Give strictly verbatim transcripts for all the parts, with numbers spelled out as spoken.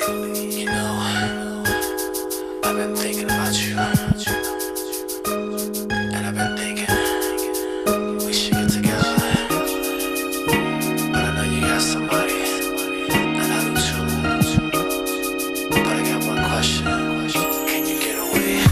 You know, I've been thinking about you, and I've been thinking we should get together. But I know you got somebody, and I do too. But I got one question: can you get away?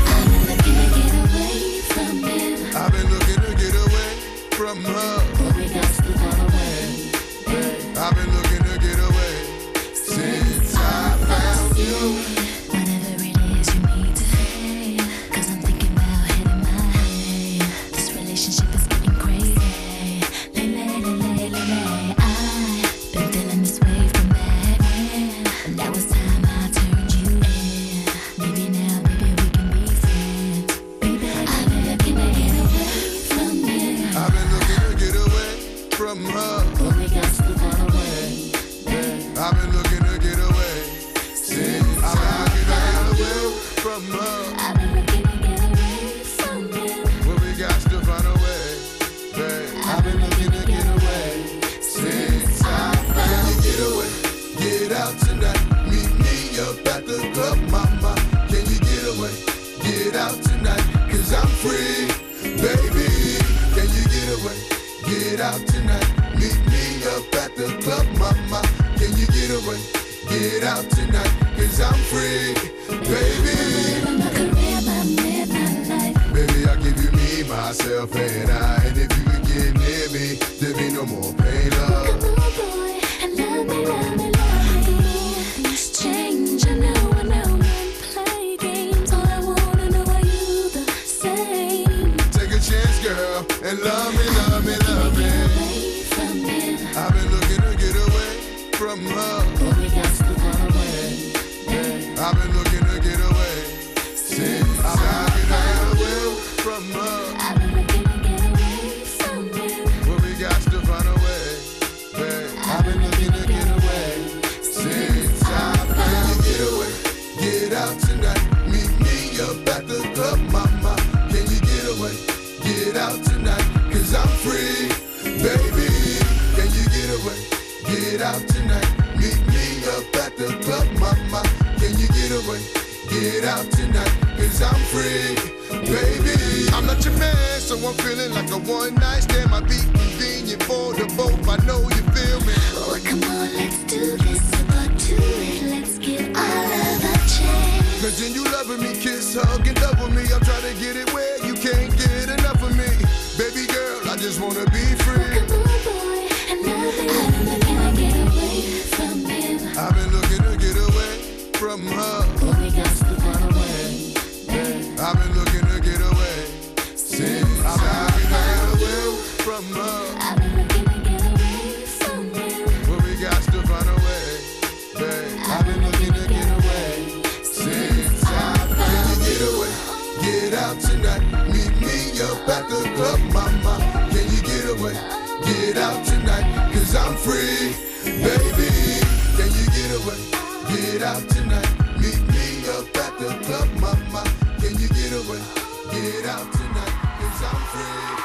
I've been looking to get away from her. But we got to run away. I've been looking to get away since I found you. Whatever it is you need to say, cause I'm thinking about heading my way. This relationship is getting crazy. Lately, lately, lately, I've been feeling this way from back when. But now it's time I turned you in. Maybe now, maybe we can be friends. Baby, I've been looking to get away from you. I've been looking to get away from her. But we got to run away. I've been looking to get away since I've been looking to get away from her. I've been looking to get away from you. Well, we got to find a way, babe. I've been looking to get away since I found you. Can you get away? Get out tonight. Meet me up at the club, mama. Can you get away? Get out tonight, cause I'm free, baby. Can you get away? Get out tonight. Meet me up at the club, mama. Can you get away? Get out tonight, cause I'm free, baby. My career, my man, my life. Baby, I'll give you me, myself, and I. And if you can get near me, there be no more pain, love. Come on, boy, and love me, love me, love me. It's change, I know, I know. Don't play games. All I wanna know, are you the same? Take a chance, girl, and love me, love me, love me. Get away from him. I've been looking to get away from her. But we got to run away. I've been looking to get away since I've been looking to get away from her. I've been looking to get away from you. Well, we got to find a way, babe. I've been looking to get away since I've been. Can you get away? Get out tonight. Meet me up at the club, mama. Can you get away? Get out tonight, cause I'm free, baby. Can you get away? Get out tonight. Meet me up at the club, mama. Can you get away? Get out tonight, cause I'm free, baby. I'm not your man, so I'm feeling like a one night stand. Might be convenient for the both, I know you feel me. Oh, come on, let's do this. About to it, let's give our love a chance. Continue loving me, kiss, hug, and love with me. I'm trying to get it where you can't get enough of me. Baby girl, I just wanna be free. Come on, boy, and love me. I've been looking to get away from him. I've been looking to get away from her. But we got to run away. I've been looking to get away since I've been looking to get away from her. I've been looking to get away from you. Well, we got to find a way, babe. I've been looking to get away since I've been. Can you get away? Get out tonight. Meet me up at the club, mama. Can you get away? Get out tonight, cause I'm free, baby. Can you get away? Get out tonight. Meet me up at the club, mama. Can you get away? Get out tonight, cause I'm free.